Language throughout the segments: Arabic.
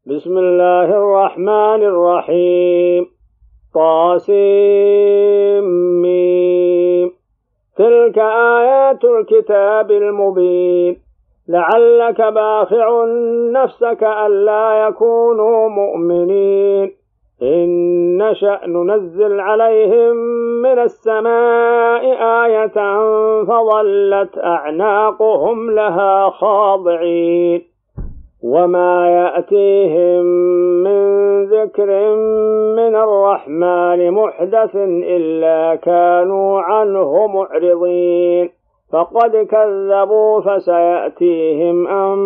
بسم الله الرحمن الرحيم. طاسم. تلك آيات الكتاب المبين. لعلك باخع نفسك ألا يكونوا مؤمنين. إن نشأ ننزل عليهم من السماء آية فظلت أعناقهم لها خاضعين. وما يأتيهم من ذكر من الرحمن محدث إلا كانوا عنه معرضين. فقد كذبوا فسيأتيهم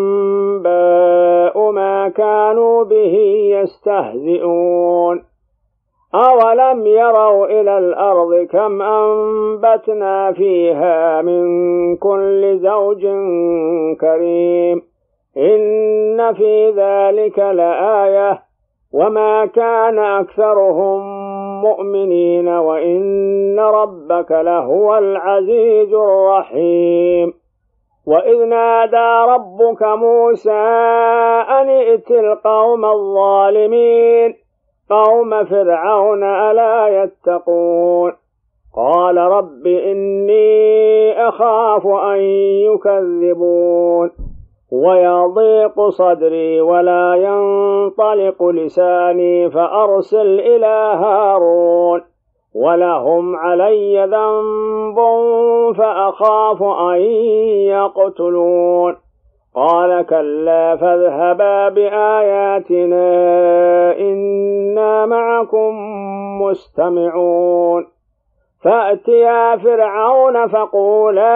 أنباء ما كانوا به يستهزئون. أولم يروا إلى الأرض كم أنبتنا فيها من كل زوج كريم. إن في ذلك لآية وما كان أكثرهم مؤمنين وإن ربك لهو العزيز الرحيم. وإذ نادى ربك موسى أن ائت القوم الظالمين قوم فرعون ألا يتقون. قال رب إني أخاف أن يكذبون ويضيق صدري ولا ينطلق لساني فأرسل إلى هارون ولهم علي ذنب فأخاف أن يقتلون. قال كلا فاذهبا بآياتنا إنا معكم مستمعون. فأتيا فرعون فقولا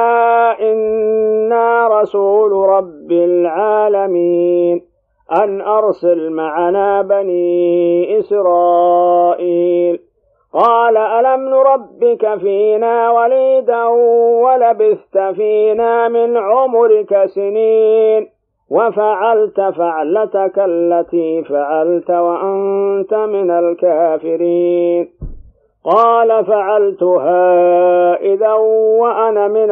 إنا رسول رب العالمين أن أرسل معنا بني إسرائيل. قال ألم نربك فينا وليدا ولبثت فينا من عمرك سنين وفعلت فعلتك التي فعلت وأنت من الكافرين. قال فعلتها إذا وأنا من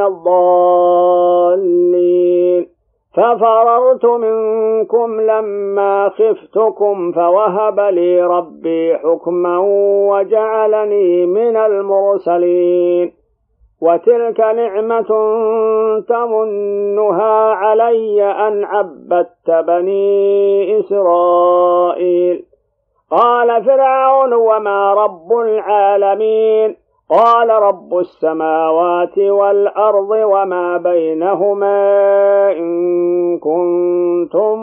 الضالين. ففررت منكم لما خفتكم فوهب لي ربي حكما وجعلني من المرسلين. وتلك نعمة تمنها علي أن عبدت بني إسرائيل. قال فرعون وما رب العالمين؟ قال رب السماوات والأرض وما بينهما إن كنتم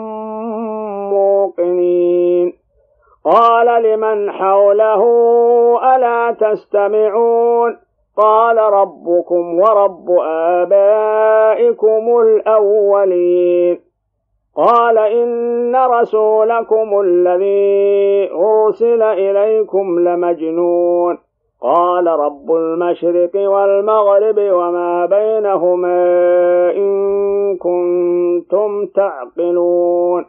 موقنين. قال لمن حوله ألا تستمعون؟ قال ربكم ورب آبائكم الأولين. قال إن رسولكم الذي أرسل إليكم لمجنون. قال رب المشرق والمغرب وما بينهما إن كنتم تعقلون.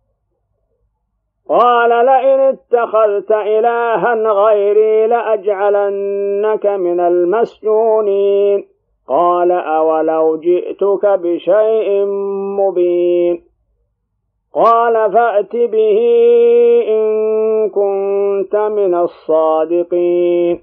قال لئن اتخذت إلها غيري لأجعلنك من المسجونين. قال أولو جئتك بشيء مبين. قال فأت به إن كنت من الصادقين.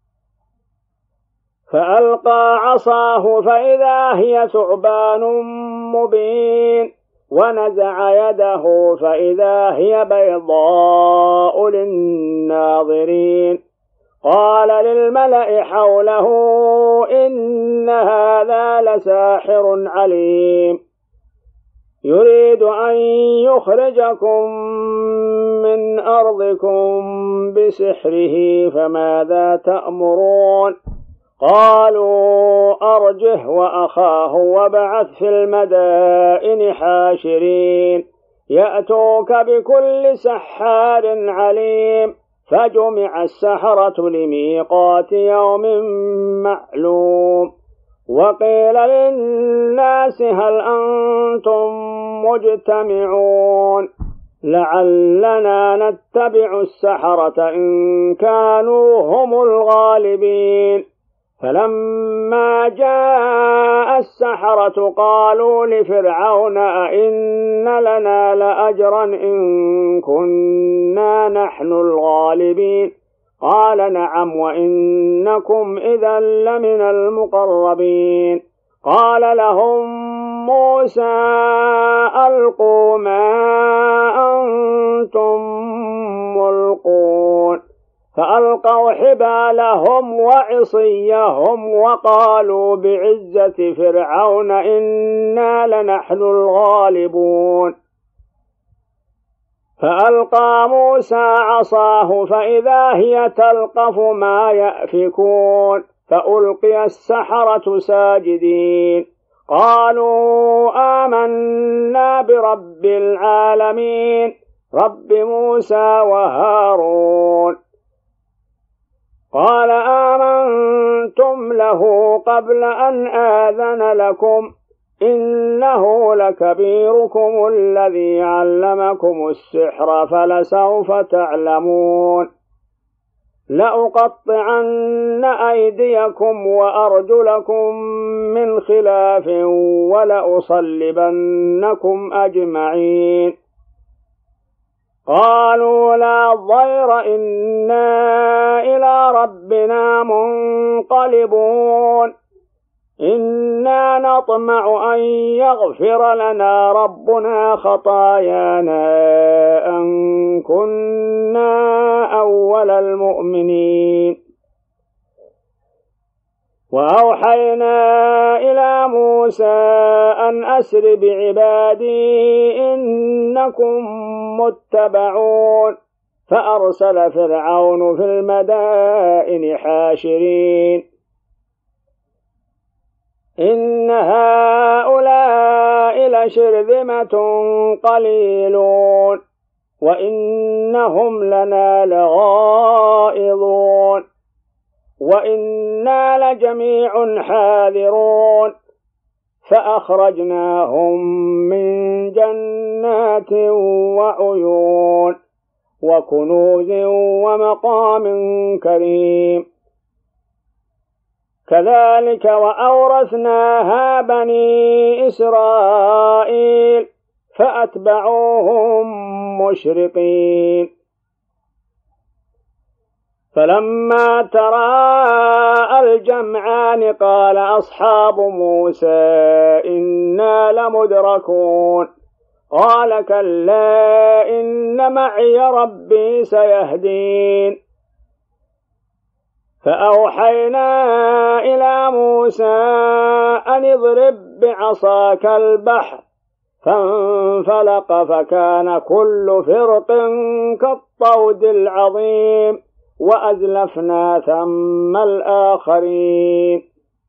فألقى عصاه فإذا هي ثعبان مبين ونزع يده فإذا هي بيضاء للناظرين. قال للملأ حوله إن هذا لساحر عليم يريد أن يخرجكم من أرضكم بسحره فماذا تأمرون؟ قالوا أرجه وأخاه وابعث في المدائن حاشرين يأتوك بكل سحار عليم. فجمع السحرة لميقات يوم معلوم. وقيل للناس هل أنتم مجتمعون لعلنا نتبع السحرة إن كانوا هم الغالبين. فلما جاء السحرة قالوا لفرعون أئن لنا لأجرا إن كنا نحن الغالبين قال نعم وإنكم إذا لمن المقربين قال لهم موسى ألقوا ما أنتم ملقون فألقوا حبالهم وعصيهم وقالوا بعزة فرعون إنا لنحن الغالبون فألقى موسى عصاه فإذا هي تلقف ما يأفكون فألقي السحرة ساجدين قالوا آمنا برب العالمين رب موسى وهارون قال آمنتم له قبل أن آذن لكم إنه لكبيركم الذي علمكم السحر فلسوف تعلمون لأقطعن أيديكم وأرجلكم من خلاف ولأصلبنكم أجمعين قالوا لا ضير إنا إلى ربنا منقلبون إنا نطمع أن يغفر لنا ربنا خطايانا أن كنا أول المؤمنين وأوحينا إلى موسى أن أسر بعبادي إنكم متبعون فأرسل فرعون في المدائن حاشرين إن هؤلاء لشرذمة قليلون وإنهم لنا لغائظون وإنا لجميع حاذرون فأخرجناهم من جنات وعيون وكنوز ومقام كريم كذلك وأورثناها بني إسرائيل فأتبعوهم مشرقين فلما تراءى الجمعان قال أصحاب موسى إنا لمدركون قال كلا إن معي ربي سيهدين فأوحينا إلى موسى أن اضرب بعصاك البحر فانفلق فكان كل فرق كالطود العظيم وأزلفنا ثم الآخرين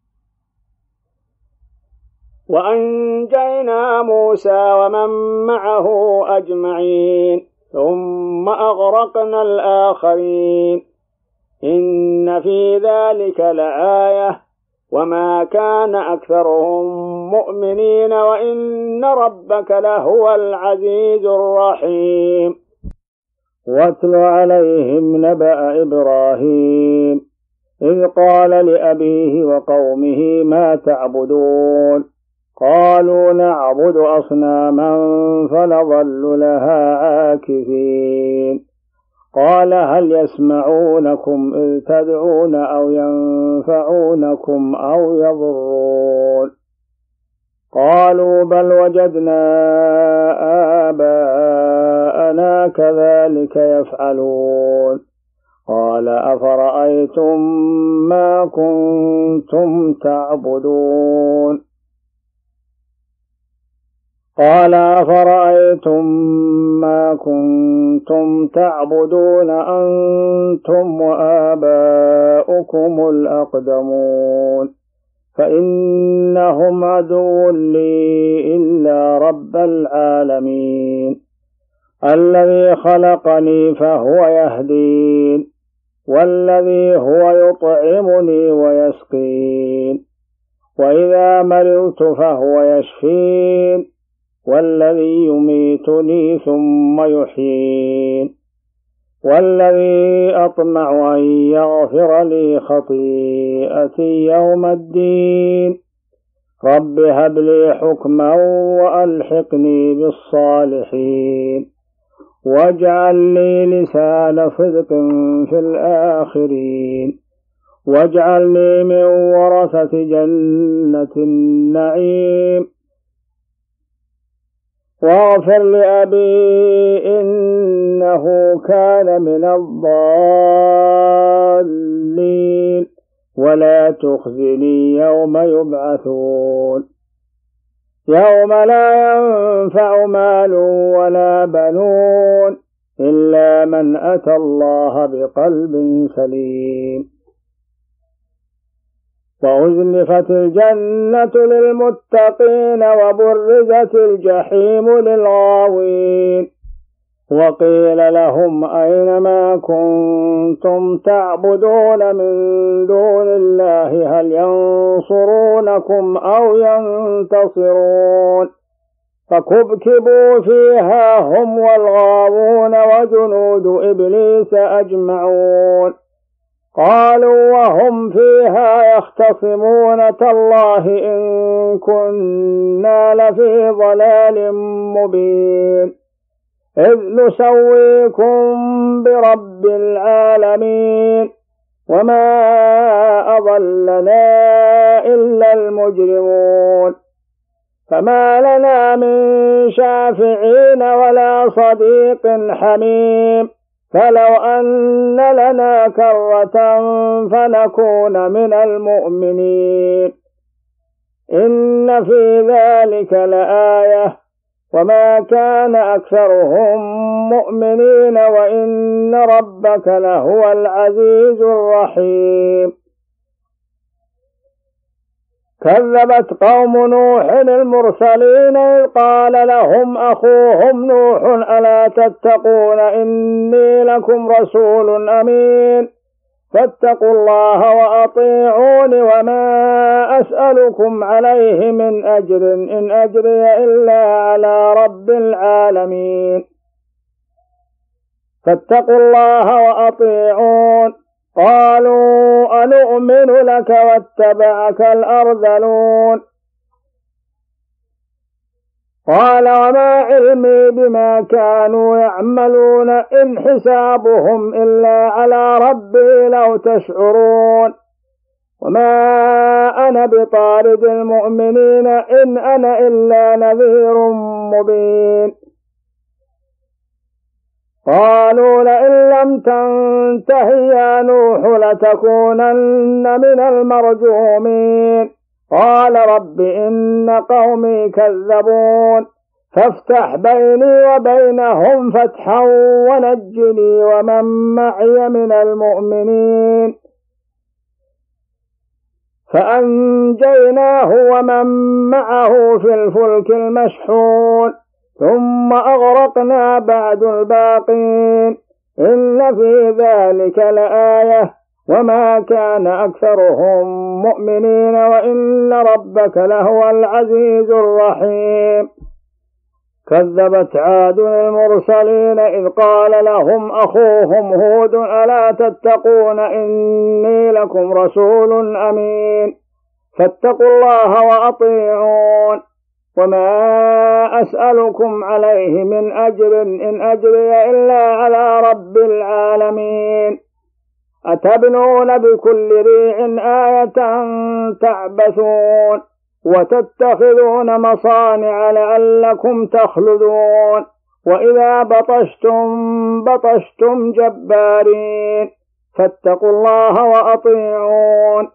وأنجينا موسى ومن معه أجمعين ثم أغرقنا الآخرين إن في ذلك لآية وما كان أكثرهم مؤمنين وإن ربك لهو العزيز الرحيم واتل عليهم نبأ إبراهيم إذ قال لأبيه وقومه ما تعبدون قالوا نعبد أصناما فنظل لها عاكفين قال هل يسمعونكم إذ تدعون أو ينفعونكم أو يضرون قالوا بل وجدنا آباءنا كذلك يفعلون قال أفرأيتم ما كنتم تعبدون قال أفرأيتم ما كنتم تعبدون أنتم وآباؤكم الأقدمون فإنهم عدو لي إلا رب العالمين الذي خلقني فهو يهدين والذي هو يطعمني ويسقين وإذا مرضت فهو يشفين والذي يميتني ثم يحيين والذي أطمع أن يغفر لي خطيئتي يوم الدين رب هب لي حكما وألحقني بالصالحين واجعل لي لسان صدق في الآخرين واجعلني من ورثة جنة النعيم واغفر لأبي إنه كان من الضالين ولا تخزني يوم يبعثون يوم لا ينفع مال ولا بنون إلا من أتى الله بقلب سليم وأزلفت الجنة للمتقين وبرزت الجحيم للغاوين وقيل لهم أين ما كنتم تعبدون من دون الله هل ينصرونكم أو ينتصرون فكبكبوا فيها هم والغاوون وجنود إبليس أجمعون قالوا وهم فيها يختصمون تالله إن كنا لفي ضلال مبين إذ نسويكم برب العالمين وما أضلنا إلا المجرمون فما لنا من شافعين ولا صديق حميم فلو أن لنا كرة فنكون من المؤمنين إن في ذلك لآية وما كان أكثرهم مؤمنين وإن ربك لهو العزيز الرحيم كذبت قوم نوح المرسلين إذ قال لهم أخوهم نوح ألا تتقون إني لكم رسول أمين فاتقوا الله وأطيعون وما أسألكم عليه من أجر إن أجري إلا على رب العالمين فاتقوا الله وأطيعون قالوا أنؤمن لك واتبعك الأرذلون قال وما علمي بما كانوا يعملون إن حسابهم إلا على ربي لو تشعرون وما أنا بطارد المؤمنين إن أنا إلا نذير مبين قالوا لئن لم تنته يا نوح لتكونن من المرجومين قال رب إن قومي كذبون فافتح بيني وبينهم فتحا ونجني ومن معي من المؤمنين فأنجيناه ومن معه في الفلك المشحون ثم أغرقنا بعد الباقين إن في ذلك لآية وما كان أكثرهم مؤمنين وإن ربك لهو العزيز الرحيم كذبت عاد المرسلين إذ قال لهم أخوهم هود ألا تتقون إني لكم رسول أمين فاتقوا الله وأطيعون وما أسألكم عليه من أجر إن أجري إلا على رب العالمين أتبنون بكل ريع آية تعبثون وتتخذون مصانع لعلكم تخلدون وإذا بطشتم جبارين فاتقوا الله وأطيعون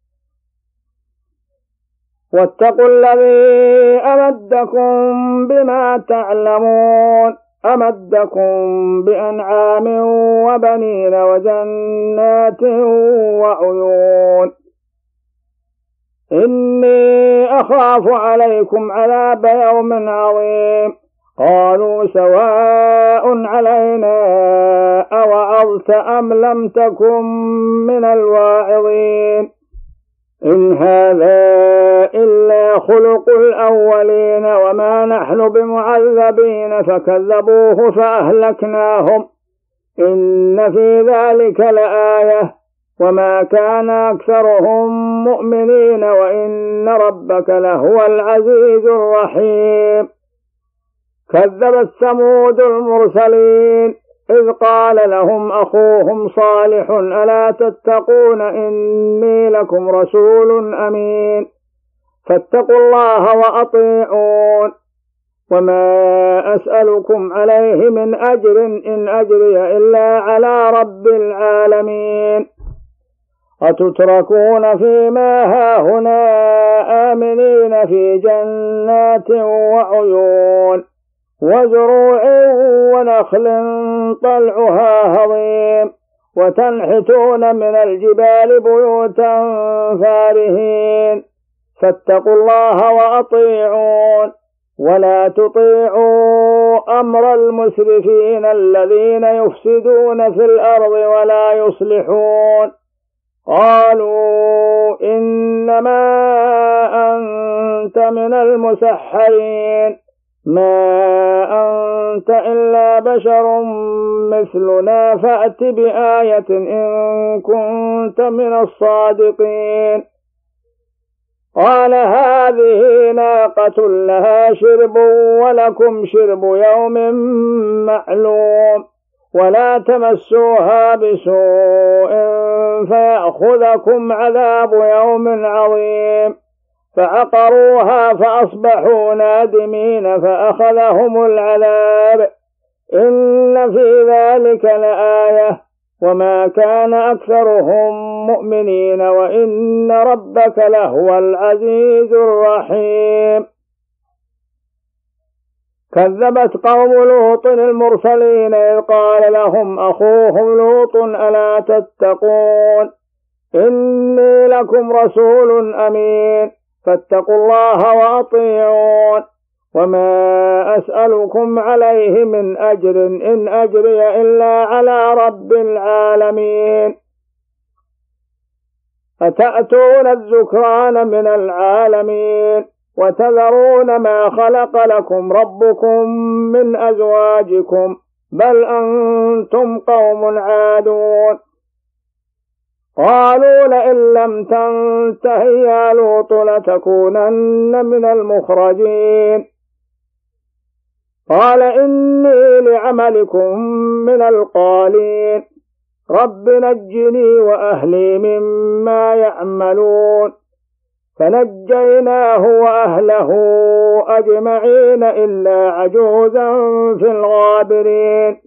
واتقوا الذي أمدكم بما تعلمون أمدكم بأنعام وبنين وجنات وعيون إني أخاف عليكم عذاب يوم عظيم قالوا سواء علينا أوعظت أم لم تكن من الواعظين إن هذا إلا خلق الأولين وما نحن بمعذبين فكذبوه فأهلكناهم إن في ذلك لآية وما كان أكثرهم مؤمنين وإن ربك لهو العزيز الرحيم. كذبت ثمود المرسلين إذ قال لهم أخوهم صالح ألا تتقون إني لكم رسول أمين فاتقوا الله وأطيعون وما أسألكم عليه من أجر إن أجري إلا على رب العالمين. أتتركون فيما هاهنا آمنين في جنات وعيون وزروع ونخل طلعها هضيم وتنحتون من الجبال بيوتا فارهين فاتقوا الله وأطيعون ولا تطيعوا أمر المسرفين الذين يفسدون في الأرض ولا يصلحون. قالوا إنما أنت من المسحرين ما أنت إلا بشر مثلنا فأت بآية إن كنت من الصادقين. قال هذه ناقة لها شرب ولكم شرب يوم معلوم ولا تمسوها بسوء فيأخذكم عذاب يوم عظيم. فعقروها فأصبحوا نادمين فأخذهم العذاب. إن في ذلك لآية وما كان أكثرهم مؤمنين وإن ربك لهو العزيز الرحيم. كذبت قوم لوط المرسلين إذ قال لهم أخوهم لوط ألا تتقون إني لكم رسول أمين فاتقوا الله وأطيعون وما أسألكم عليه من أجر إن أجري إلا على رب العالمين. أتأتون الذكران من العالمين وتذرون ما خلق لكم ربكم من أزواجكم بل أنتم قوم عادون. قالوا لئن لم تنته يا لوط لتكونن من المخرجين. قال إني لعملكم من القالين رب نجني وأهلي مما يعملون. فنجيناه وأهله أجمعين إلا عجوزا في الغابرين.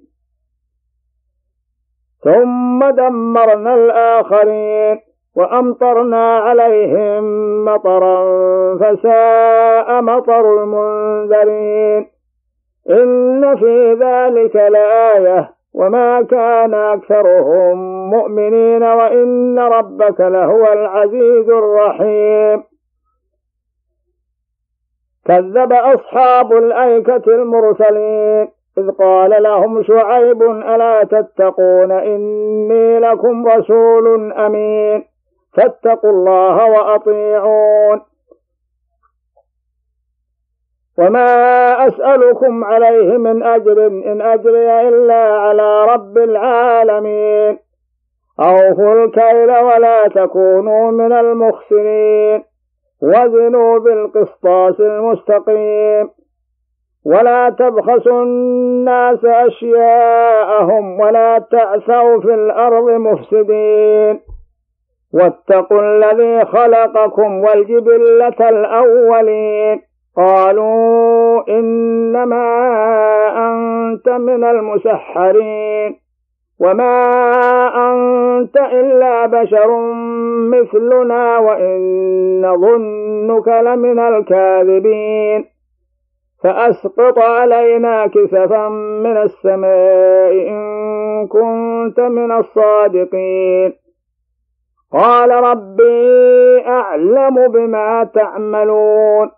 ثم دمرنا الآخرين وأمطرنا عليهم مطرا فساء مطر المنذرين. إن في ذلك لآية وما كان أكثرهم مؤمنين وإن ربك لهو العزيز الرحيم. كذب أصحاب الأيكة المرسلين إذ قال لهم شعيب ألا تتقون إني لكم رسول أمين فاتقوا الله وأطيعون وما أسألكم عليه من أجر إن أجري إلا على رب العالمين. أوفوا الكيل ولا تكونوا من المخسرين وزنوا بالقسطاس المستقيم ولا تبخسوا الناس أشياءهم ولا تعثوا في الأرض مفسدين واتقوا الذي خلقكم والجبلة الأولين. قالوا إنما أنت من المسحرين وما أنت إلا بشر مثلنا وإن ظنك لمن الكاذبين. فأسقط علينا كسفا من السماء إن كنت من الصادقين. قال ربي أعلم بما تعملون.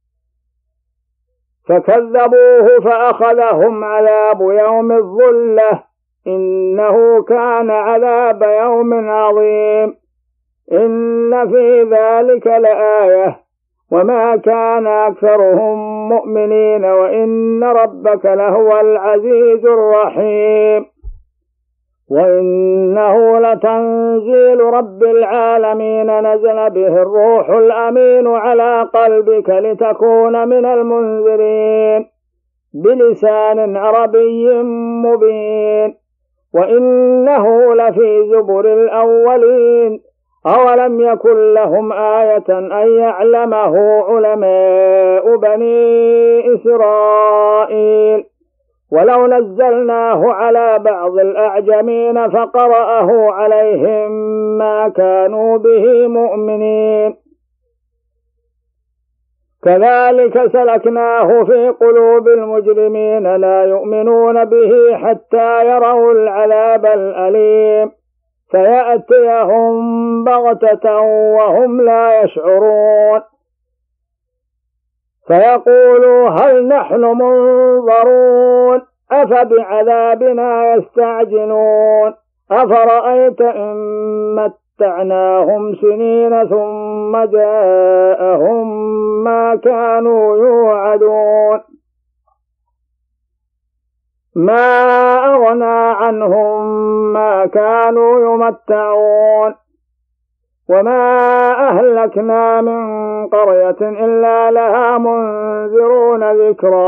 فكذبوه فأخذهم عذاب يوم الظلة إنه كان عذاب يوم عظيم. إن في ذلك لآية وما كان أكثرهم مؤمنين وإن ربك لهو العزيز الرحيم. وإنه لتنزيل رب العالمين نزل به الروح الأمين على قلبك لتكون من المنذرين بلسان عربي مبين وإنه لفي زبر الأولين أولم يكن لهم آية أن يعلمه علماء بني إسرائيل ولو نزلناه على بعض الأعجمين فقرأه عليهم ما كانوا به مؤمنين كذلك سلكناه في قلوب المجرمين لا يؤمنون به حتى يروا العذاب الأليم فيأتيهم بغتة وهم لا يشعرون فيقولوا هل نحن منظرون أفبعذابنا يستعجلون أفرأيت إن متعناهم سنين ثم جاءهم ما كانوا يوعدون ما أغنى عنهم ما كانوا يمتعون وما أهلكنا من قرية إلا لها منذرون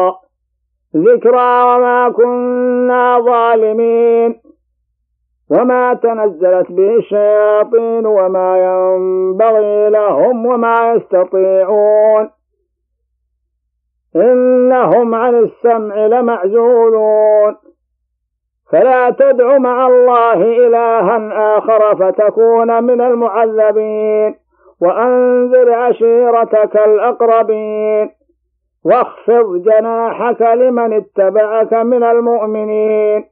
ذكرى وما كنا ظالمين وما تنزلت به الشياطين وما ينبغي لهم وما يستطيعون إنهم عن السمع لمعزولون فلا تدع مع الله إلها آخر فتكون من المعذبين وأنذر عشيرتك الأقربين واخفض جناحك لمن اتبعك من المؤمنين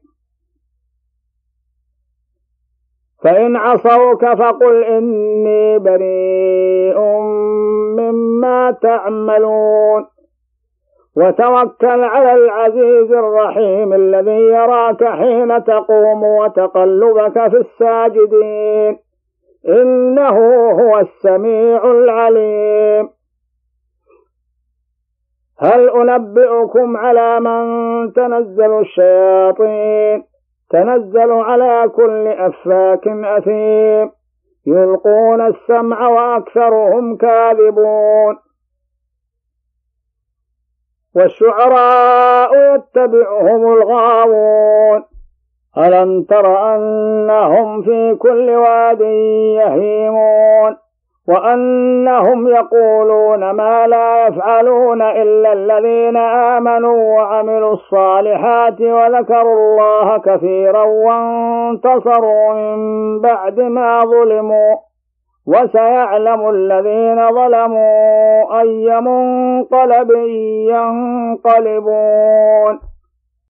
فإن عصوك فقل إني بريء مما تعملون وتوكل على العزيز الرحيم الذي يراك حين تقوم وتقلبك في الساجدين إنه هو السميع العليم هل أنبئكم على من تنزل الشياطين تنزل على كل أفاك أثيم يلقون السمع وأكثرهم كاذبون والشعراء يتبعهم الغاوون ألم تر أنهم في كل واد يهيمون وأنهم يقولون ما لا يفعلون إلا الذين آمنوا وعملوا الصالحات وذكروا الله كثيرا وانتصروا من بعد ما ظلموا وسيعلم الذين ظلموا أي منقلب ينقلبون